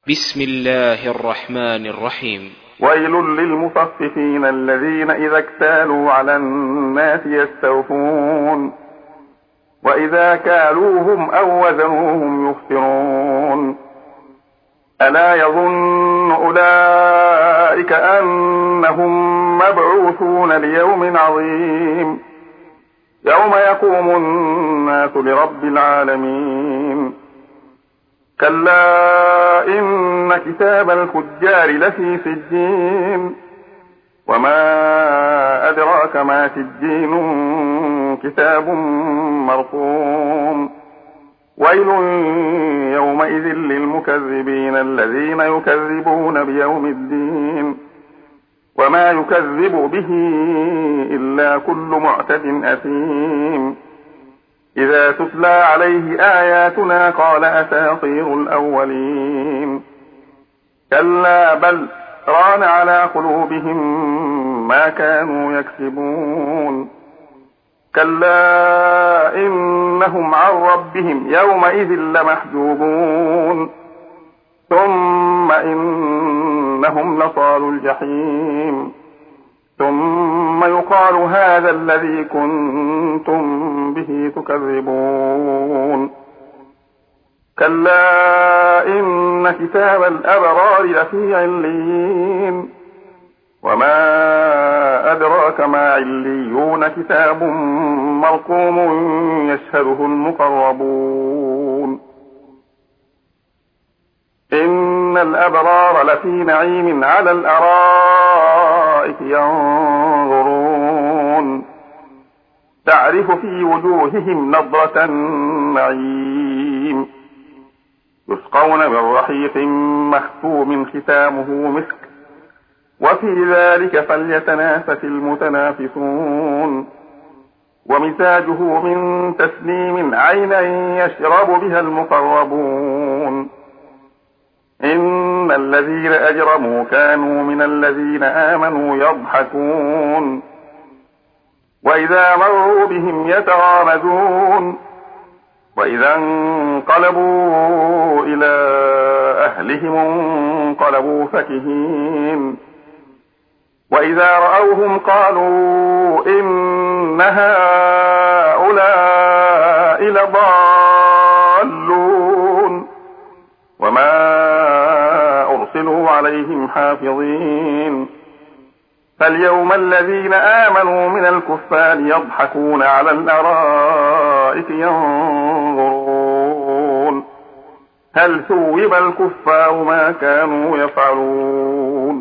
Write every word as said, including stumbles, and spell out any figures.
بسم الله الرحمن الرحيم. ويل للمطففين الذين إذا اكتالوا على الناس يستوفون وإذا كالوهم أو وزنوهم يخسرون ألا يظن أولئك أنهم مبعوثون ليوم عظيم يوم يقوم الناس لرب العالمين كلا إن كتاب الفجار لفي سجين وما أدراك ما سجين كتاب مرقوم ويل يومئذ للمكذبين الذين يكذبون بيوم الدين وما يكذب به إلا كل معتد أثيم إذا تتلى عليه آياتنا قال أساطير الأولين كلا بل ران على قلوبهم ما كانوا يكسبون كلا إنهم عن ربهم يومئذ لمحجوبون ثم إنهم لصالوا الجحيم ثم يقال هذا الذي كنتم به تكذبون كلا إن كتاب الأبرار لفي عليين وما أدراك ما عليون كتاب مرقوم يشهده المقربون إن الأبرار لفي نعيم على الأرائك ينظرون تعرف في وجوههم نضرة النعيم يسقون من رحيق مختوم ختامه مسك وفي ذلك فليتنافس المتنافسون ومزاجه من تسنيم عينا يشرب بها المقربون إن الذين أجرموا كانوا من الذين آمنوا يضحكون وإذا مروا بهم يتغامزون وإذا انقلبوا إلى أهلهم انقلبوا فكهين وإذا رأوهم قالوا إن هؤلاء لضالون وما أرسلوا عليهم حافظين فاليوم الذين آمنوا من الكفار يضحكون على الأرائك ينظرون هل ثوب الكفار ما كانوا يفعلون